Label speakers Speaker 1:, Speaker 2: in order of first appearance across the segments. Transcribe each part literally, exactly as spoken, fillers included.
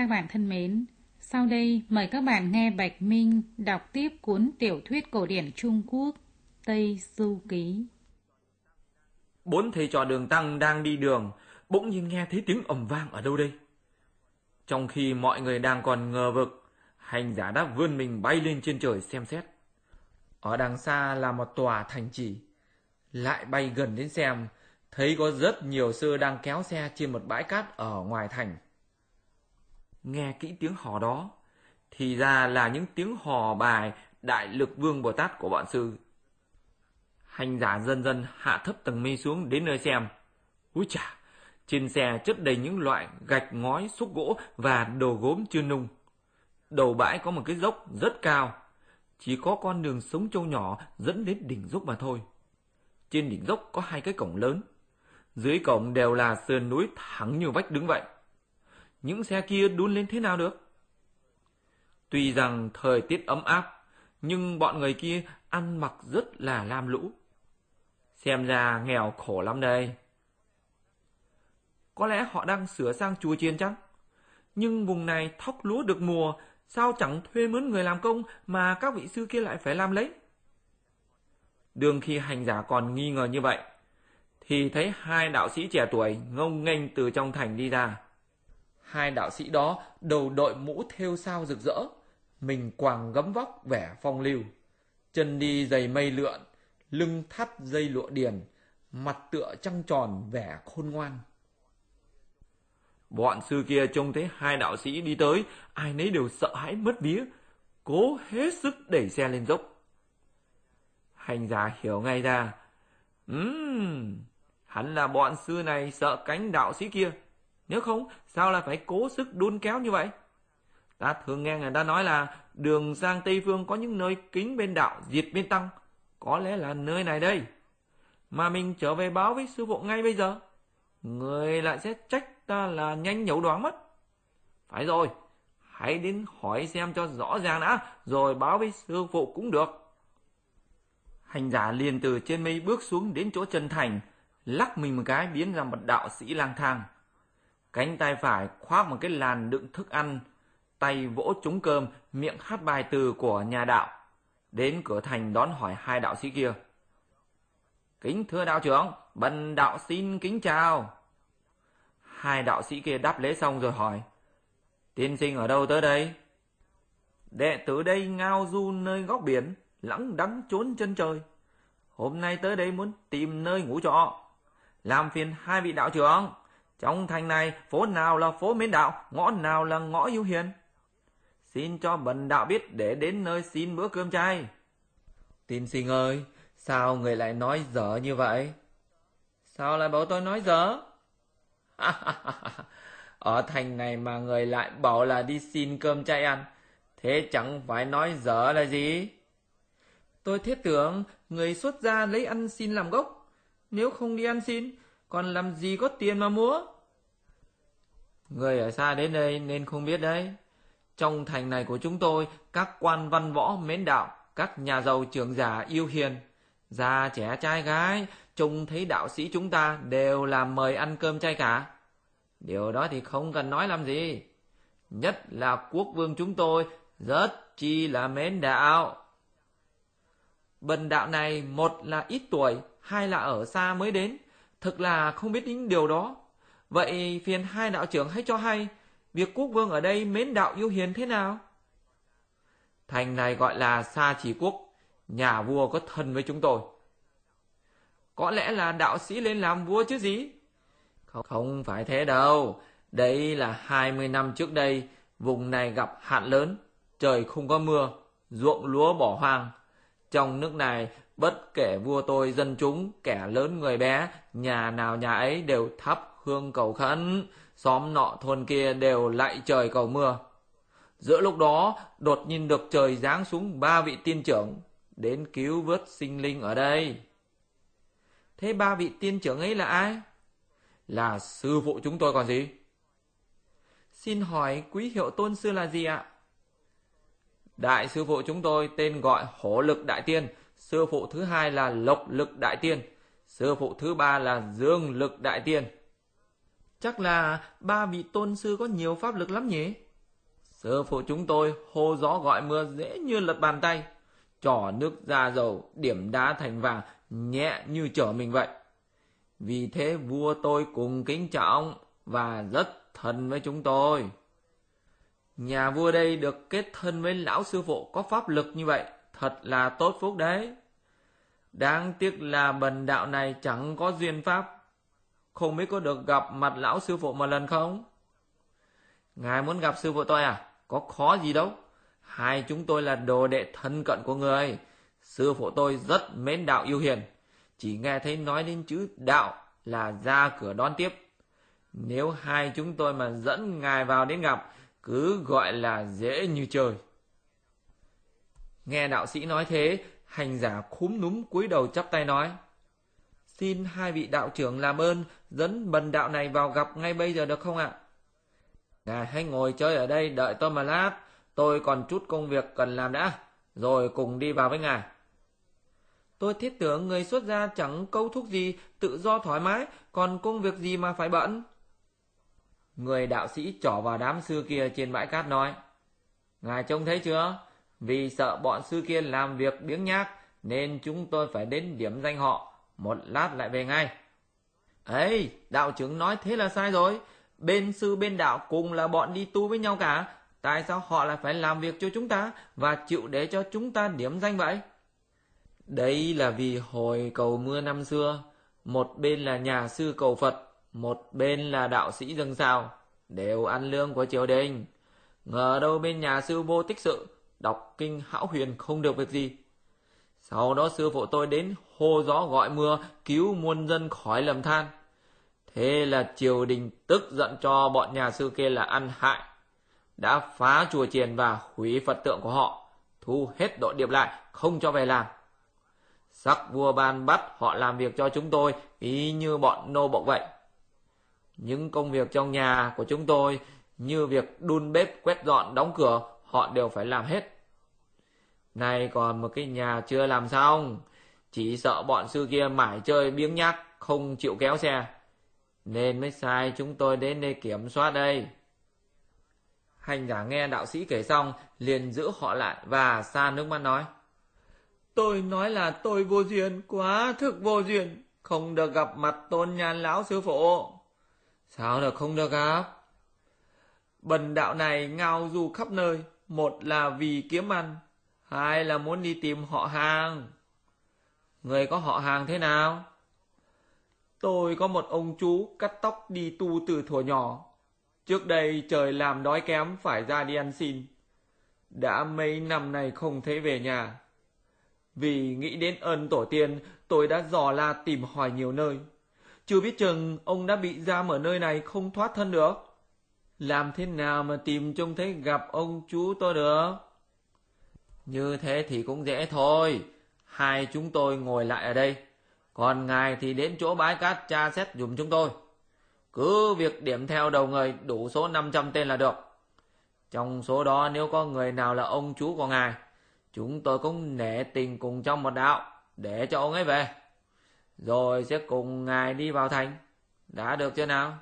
Speaker 1: Các bạn thân mến, sau đây mời các bạn nghe Bạch Minh đọc tiếp cuốn tiểu thuyết cổ điển Trung Quốc Tây Du Ký.
Speaker 2: Bốn thầy trò Đường Tăng đang đi đường, bỗng nhiên nghe thấy tiếng ầm vang ở đâu đây. Trong khi mọi người đang còn ngờ vực, hành giả đã vươn mình bay lên trên trời xem xét. Ở đằng xa là một tòa thành trì. Lại bay gần đến xem, thấy có rất nhiều sư đang kéo xe trên một bãi cát ở ngoài thành. Nghe kỹ tiếng hò đó, thì ra là những tiếng hò bài Đại Lực Vương Bồ Tát của bọn sư. Hành giả dần dần hạ thấp tầng mây xuống đến nơi xem. Úi chà, trên xe chất đầy những loại gạch ngói, xúc gỗ và đồ gốm chưa nung. Đầu bãi có một cái dốc rất cao, chỉ có con đường sống trâu nhỏ dẫn đến đỉnh dốc mà thôi. Trên đỉnh dốc có hai cái cổng lớn, dưới cổng đều là sườn núi thẳng như vách đứng vậy. Những xe kia đun lên thế nào được? Tuy rằng thời tiết ấm áp, nhưng bọn người kia ăn mặc rất là lam lũ. Xem ra nghèo khổ lắm đây. Có lẽ họ đang sửa sang chùa chiền chăng? Nhưng vùng này thóc lúa được mùa, sao chẳng thuê mướn người làm công mà các vị sư kia lại phải làm lấy? Đương khi hành giả còn nghi ngờ như vậy, thì thấy hai đạo sĩ trẻ tuổi ngông nghênh từ trong thành đi ra. Hai đạo sĩ đó đầu đội mũ thêu sao rực rỡ, mình quàng gấm vóc vẻ phong lưu, chân đi giày mây lượn, lưng thắt dây lụa điền, mặt tựa trăng tròn vẻ khôn ngoan. Bọn sư kia trông thấy hai đạo sĩ đi tới, ai nấy đều sợ hãi mất vía, cố hết sức đẩy xe lên dốc. Hành giả hiểu ngay ra, Ừm, hẳn là bọn sư này sợ cánh đạo sĩ kia, nếu không sao lại phải cố sức đun kéo như vậy. Ta thường nghe người ta nói là đường sang Tây Phương có những nơi kính bên đạo, diệt bên tăng, có lẽ là nơi này đây. Mà mình trở về báo với sư phụ ngay bây giờ, người lại sẽ trách ta là nhanh nhẩu đoán mất. Phải rồi, hãy đến hỏi xem cho rõ ràng đã, rồi báo với sư phụ cũng được. Hành giả liền từ trên mây bước xuống đến chỗ chân thành, lắc mình một cái biến ra một đạo sĩ lang thang. Cánh tay phải khoác một cái làn đựng thức ăn, tay vỗ trống cơm, miệng hát bài từ của nhà đạo. Đến cửa thành đón hỏi hai đạo sĩ kia. Kính thưa đạo trưởng, bần đạo xin kính chào. Hai đạo sĩ kia đáp lễ xong rồi hỏi. Tiên sinh ở đâu tới đây? Đệ tử đây ngao du nơi góc biển, lẳng đắng trốn chân trời. Hôm nay tới đây muốn tìm nơi ngủ trọ. Làm phiền hai vị đạo trưởng, trong thành này phố nào là phố mến đạo, ngõ nào là ngõ yêu hiền? Xin cho bần đạo biết để đến nơi xin bữa cơm chay. Tiên sinh ơi, sao người lại nói dở như vậy? Sao lại bảo tôi nói dở? Ở thành này mà người lại bảo là đi xin cơm chay ăn, thế chẳng phải nói dở là gì? Tôi thiết tưởng người xuất gia lấy ăn xin làm gốc, nếu không đi ăn xin, còn làm gì có tiền mà mua? Người ở xa đến đây nên không biết đấy. Trong thành này của chúng tôi, các quan văn võ mến đạo, các nhà giàu trưởng giả yêu hiền, già trẻ trai gái, trông thấy đạo sĩ chúng ta đều là mời ăn cơm chay cả. Điều đó thì không cần nói làm gì. Nhất là quốc vương chúng tôi rất chi là mến đạo. Bần đạo này một là ít tuổi, hai là ở xa mới đến, thực là không biết những điều đó. Vậy phiền hai đạo trưởng hãy cho hay, việc quốc vương ở đây mến đạo yêu hiền thế nào? Thành này gọi là Sa Chỉ Quốc, nhà vua có thân với chúng tôi. Có lẽ là đạo sĩ lên làm vua chứ gì? Không, không phải thế đâu. Đấy là hai mươi năm trước đây, vùng này gặp hạn lớn, trời không có mưa, ruộng lúa bỏ hoang. Trong nước này, bất kể vua tôi dân chúng, kẻ lớn người bé, nhà nào nhà ấy đều thắp hương cầu khấn, xóm nọ thôn kia đều lạy trời cầu mưa. Giữa lúc đó, đột nhiên được trời giáng xuống ba vị tiên trưởng, đến cứu vớt sinh linh ở đây. Thế ba vị tiên trưởng ấy là ai? Là sư phụ chúng tôi còn gì? Xin hỏi quý hiệu tôn sư là gì ạ? Đại sư phụ chúng tôi tên gọi Hổ Lực Đại Tiên, sư phụ thứ hai là Lộc Lực Đại Tiên, sư phụ thứ ba là Dương Lực Đại Tiên. Chắc là ba vị tôn sư có nhiều pháp lực lắm nhỉ? Sư phụ chúng tôi hô gió gọi mưa dễ như lật bàn tay, trò nước ra dầu, điểm đá thành vàng, nhẹ như trở mình vậy. Vì thế vua tôi cùng kính trọng và rất thân với chúng tôi. Nhà vua đây được kết thân với lão sư phụ có pháp lực như vậy, thật là tốt phúc đấy. Đáng tiếc là bần đạo này chẳng có duyên pháp, không biết có được gặp mặt lão sư phụ một lần không? Ngài muốn gặp sư phụ tôi à? Có khó gì đâu. Hai chúng tôi là đồ đệ thân cận của người. Sư phụ tôi rất mến đạo yêu hiền. Chỉ nghe thấy nói đến chữ đạo là ra cửa đón tiếp. Nếu hai chúng tôi mà dẫn ngài vào đến gặp, cứ gọi là dễ như chơi. Nghe đạo sĩ nói thế, hành giả khúm núm cúi đầu chắp tay nói: Xin hai vị đạo trưởng làm ơn dẫn bần đạo này vào gặp ngay bây giờ được không ạ? Ngài hãy ngồi chơi ở đây đợi tôi một lát, tôi còn chút công việc cần làm đã, rồi cùng đi vào với ngài. Tôi thiết tưởng người xuất gia chẳng câu thúc gì, tự do thoải mái, còn công việc gì mà phải bận. Người đạo sĩ trỏ vào đám sư kia trên bãi cát nói: Ngài trông thấy chưa? Vì sợ bọn sư kia làm việc biếng nhác, nên chúng tôi phải đến điểm danh họ, một lát lại về ngay. Ấy, đạo trưởng nói thế là sai rồi. Bên sư bên đạo cùng là bọn đi tu với nhau cả. Tại sao họ lại phải làm việc cho chúng ta và chịu để cho chúng ta điểm danh vậy? Đấy là vì hồi cầu mưa năm xưa, một bên là nhà sư cầu Phật, một bên là đạo sĩ dâng sao, đều ăn lương của triều đình. Ngờ đâu bên nhà sư vô tích sự, đọc kinh hão huyền không được việc gì. Sau đó sư phụ tôi đến hô gió gọi mưa, cứu muôn dân khỏi lầm than. Thế là triều đình tức giận cho bọn nhà sư kia là ăn hại, đã phá chùa chiền và hủy Phật tượng của họ, thu hết đội điệp lại, không cho về làm. Sắc vua ban bắt họ làm việc cho chúng tôi y như bọn nô bộc vậy. Những công việc trong nhà của chúng tôi như việc đun bếp, quét dọn, đóng cửa, họ đều phải làm hết. Này còn một cái nhà chưa làm xong, chỉ sợ bọn sư kia mải chơi biếng nhác, không chịu kéo xe, nên mới sai chúng tôi đến đây kiểm soát đây. Hành giả nghe đạo sĩ kể xong, liền giữ họ lại và sa nước mắt nói: Tôi nói là tôi vô duyên, quá thực vô duyên, không được gặp mặt tôn nhan lão sư phụ. Sao được không được gặp? Bần đạo này ngao du khắp nơi, một là vì kiếm ăn, hai là muốn đi tìm họ hàng. Người có họ hàng thế nào? Tôi có một ông chú cắt tóc đi tu từ thuở nhỏ. Trước đây trời làm đói kém phải ra đi ăn xin. Đã mấy năm nay không thấy về nhà. Vì nghĩ đến ơn tổ tiên, tôi đã dò la tìm hỏi nhiều nơi. Chưa biết chừng ông đã bị giam ở nơi này không thoát thân được. Làm thế nào mà tìm trông thấy gặp ông chú tôi được? Như thế thì cũng dễ thôi. Hai chúng tôi ngồi lại ở đây, còn ngài thì đến chỗ bãi cát tra xét dùm chúng tôi. Cứ việc điểm theo đầu người đủ số năm trăm tên là được. Trong số đó nếu có người nào là ông chú của ngài, chúng tôi cũng nể tình cùng trong một đạo, để cho ông ấy về, rồi sẽ cùng ngài đi vào thành. Đã được chưa nào?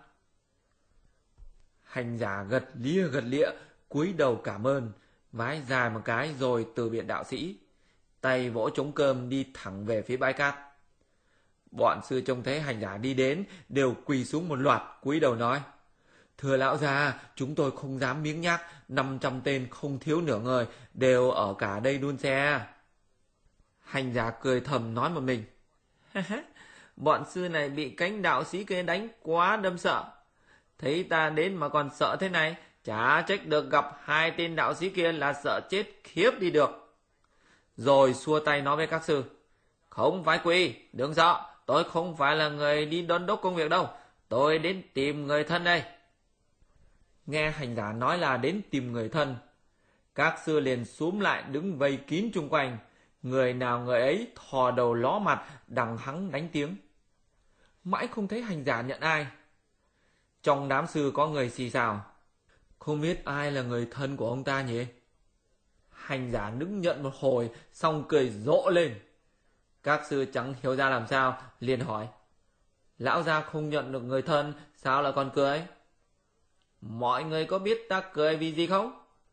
Speaker 2: Hành giả gật lia gật lịa, cúi đầu cảm ơn, vái dài một cái rồi từ biệt đạo sĩ, tay vỗ trống cơm đi thẳng về phía bãi cát. Bọn sư trông thấy hành giả đi đến, đều quỳ xuống một loạt, cúi đầu nói: Thưa lão già, chúng tôi không dám miếng nhác, năm trăm tên không thiếu nửa người, đều ở cả đây đun xe. Hành giả cười thầm nói một mình: Bọn sư này bị cánh đạo sĩ kia đánh quá đâm sợ. Thấy ta đến mà còn sợ thế này, chả trách được gặp hai tên đạo sĩ kia là sợ chết khiếp đi được. Rồi xua tay nói với các sư: Không phải quỳ, đừng sợ, tôi không phải là người đi đôn đốc công việc đâu, tôi đến tìm người thân đây. Nghe hành giả nói là đến tìm người thân, các sư liền xúm lại đứng vây kín chung quanh, người nào người ấy thò đầu ló mặt đằng hắng đánh tiếng. Mãi không thấy hành giả nhận ai. Trong đám sư có người xì xào: Không biết ai là người thân của ông ta nhỉ? Hành giả đứng nhận một hồi, xong cười rộ lên. Các sư chẳng hiểu ra làm sao, liền hỏi: Lão gia không nhận được người thân, sao lại còn cười? Mọi người có biết ta cười vì gì không?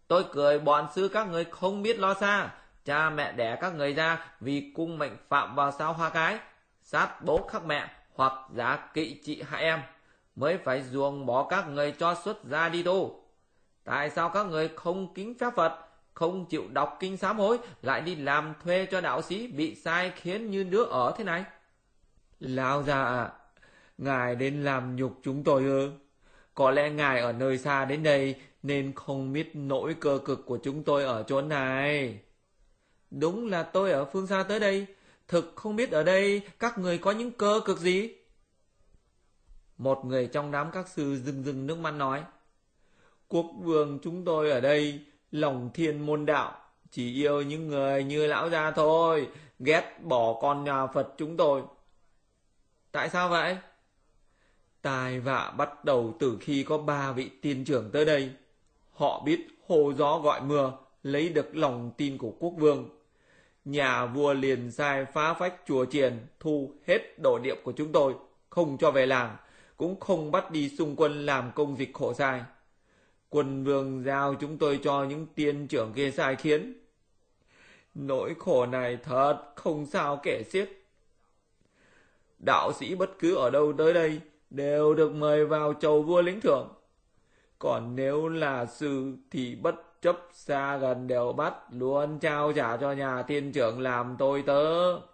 Speaker 2: Tôi cười bọn sư các người không biết lo xa. Cha mẹ đẻ các người ra vì cung mệnh phạm vào sao hoa cái, sát bố khắc mẹ hoặc giá kỵ chị hại em, mới phải ruồng bỏ các người cho xuất gia đi tu. Tại sao các người không kính phép Phật, không chịu đọc kinh sám hối, lại đi làm thuê cho đạo sĩ bị sai khiến như đứa ở thế này? Lão già ạ, ngài đến làm nhục chúng tôi ư? Có lẽ ngài ở nơi xa đến đây nên không biết nỗi cơ cực của chúng tôi ở chỗ này. Đúng là tôi ở phương xa tới đây, thực không biết ở đây các người có những cơ cực gì. Một người trong đám các sư rưng rưng nước mắt nói: Quốc vương chúng tôi ở đây lòng thiên môn đạo, chỉ yêu những người như lão gia thôi, ghét bỏ con nhà Phật chúng tôi. Tại sao vậy? Tai vạ bắt đầu từ khi có ba vị tiên trưởng tới đây. Họ biết hô gió gọi mưa, lấy được lòng tin của quốc vương. Nhà vua liền sai phá phách chùa chiền, thu hết đồ điệp của chúng tôi, không cho về làng, cũng không bắt đi xung quân làm công dịch khổ sai. Quân vương giao chúng tôi cho những tiên trưởng kia sai khiến. Nỗi khổ này thật không sao kể xiết. Đạo sĩ bất cứ ở đâu tới đây đều được mời vào chầu vua lĩnh thưởng. Còn nếu là sư thì bất chấp xa gần đều bắt luôn trao trả cho nhà tiên trưởng làm tôi tớ.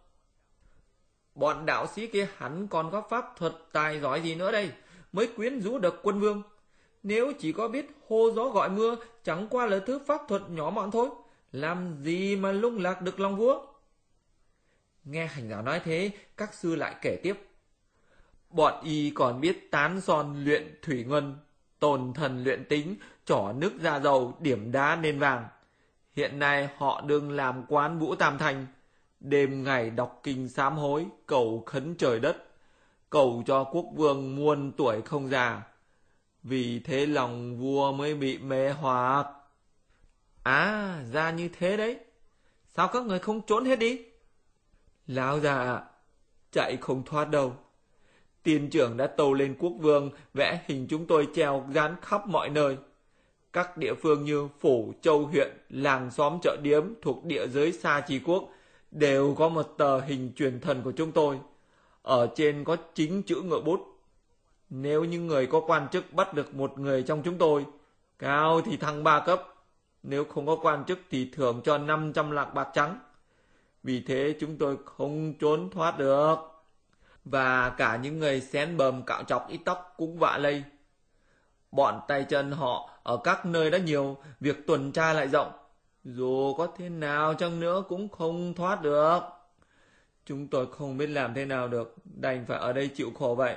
Speaker 2: Bọn đạo sĩ kia hắn còn có pháp thuật tài giỏi gì nữa đây mới quyến rũ được quân vương? Nếu chỉ có biết hô gió gọi mưa, chẳng qua là thứ pháp thuật nhỏ mọn thôi, làm gì mà lung lạc được lòng vua? Nghe hành giả nói thế, các sư lại kể tiếp. Bọn y còn biết tán son luyện thủy ngân, tồn thần luyện tính, trỏ nước ra dầu, điểm đá nên vàng. Hiện nay họ đương làm quán vũ tam thành, đêm ngày đọc kinh sám hối, cầu khấn trời đất, cầu cho quốc vương muôn tuổi không già. Vì thế lòng vua mới bị mê hoặc. À, ra như thế đấy. Sao các người không trốn hết đi? Lão già ạ, chạy không thoát đâu. Tiên trưởng đã tâu lên quốc vương vẽ hình chúng tôi treo dán khắp mọi nơi. Các địa phương như Phủ, Châu, huyện, làng xóm chợ điếm thuộc địa giới Sa Trì Quốc đều có một tờ hình truyền thần của chúng tôi. Ở trên có chính chữ ngựa bút. Nếu những người có quan chức bắt được một người trong chúng tôi, cao thì thăng ba cấp. Nếu không có quan chức thì thưởng cho năm trăm lạng bạc trắng. Vì thế chúng tôi không trốn thoát được. Và cả những người xén bờm cạo chọc ít tóc cũng vạ lây. Bọn tay chân họ ở các nơi đã nhiều, việc tuần tra lại rộng. Dù có thế nào chăng nữa cũng không thoát được. Chúng tôi không biết làm thế nào được, đành phải ở đây chịu khổ vậy.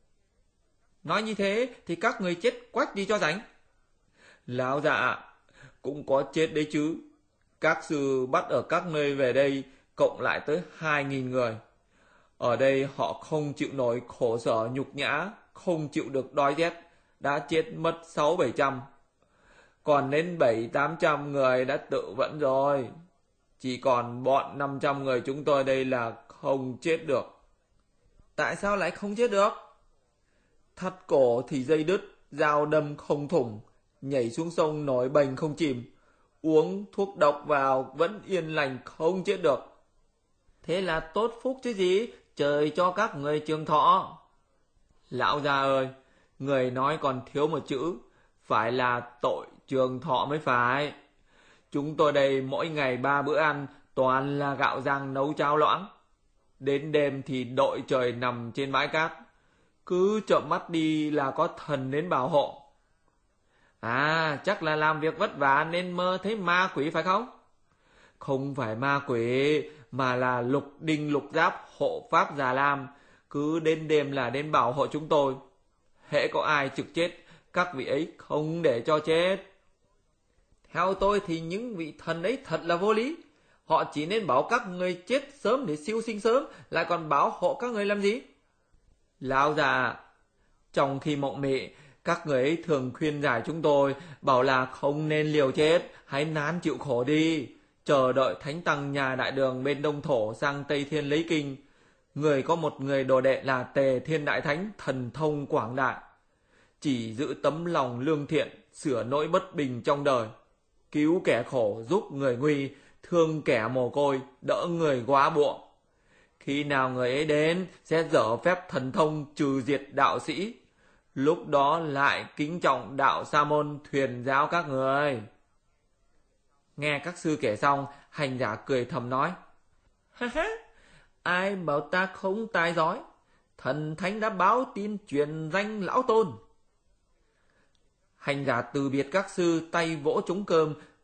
Speaker 2: Nói như thế thì các người chết quách đi cho rảnh. Lão dạ, cũng có chết đấy chứ. Các sư bắt ở các nơi về đây cộng lại tới hai nghìn người. Ở đây họ không chịu nổi khổ sở nhục nhã, không chịu được đói rét, đã chết mất sáu bảy trăm. Còn đến bảy tám trăm người đã tự vẫn rồi. Chỉ còn bọn năm trăm người chúng tôi đây là không chết được. Tại sao lại không chết được? Thắt cổ thì dây đứt, dao đâm không thủng, nhảy xuống sông nổi bềnh không chìm, uống thuốc độc vào vẫn yên lành không chết được. Thế là tốt phúc chứ gì, trời cho các người trường thọ. Lão già ơi, người nói còn thiếu một chữ, phải là tội trường thọ mới phải. Chúng tôi đây mỗi ngày ba bữa ăn toàn là gạo rang nấu cháo loãng. Đến đêm thì đội trời nằm trên bãi cát, cứ trợn mắt đi là có thần đến bảo hộ. À, chắc là làm việc vất vả nên mơ thấy ma quỷ phải không? Không phải ma quỷ, mà là lục đinh lục giáp hộ pháp Già Lam, cứ đến đêm là đến bảo hộ chúng tôi. Hễ có ai trực chết, các vị ấy không để cho chết. Theo tôi thì những vị thần ấy thật là vô lý. Họ chỉ nên bảo các người chết sớm để siêu sinh sớm, lại còn bảo hộ các người làm gì? Lão già, trong khi mộng mị, các người ấy thường khuyên giải chúng tôi, bảo là không nên liều chết, hãy nán chịu khổ đi, chờ đợi thánh tăng nhà đại đường bên Đông Thổ sang Tây Thiên lấy kinh. Người có một người đồ đệ là Tề Thiên Đại Thánh, thần thông quảng đại, chỉ giữ tấm lòng lương thiện, sửa nỗi bất bình trong đời. cứu kẻ khổ giúp người nguy, thương kẻ mồ côi, đỡ người quá buộng. Khi nào người ấy đến, sẽ dở phép thần thông trừ diệt đạo sĩ. Lúc đó lại kính trọng đạo sa môn thuyền giáo các người. Nghe các sư kể xong, hành giả cười thầm nói: Ha ha, ai bảo ta không tài giỏi, thần thánh đã báo tin truyền danh lão tôn. Hành giả từ biệt các sư, tay vỗ trống cơm,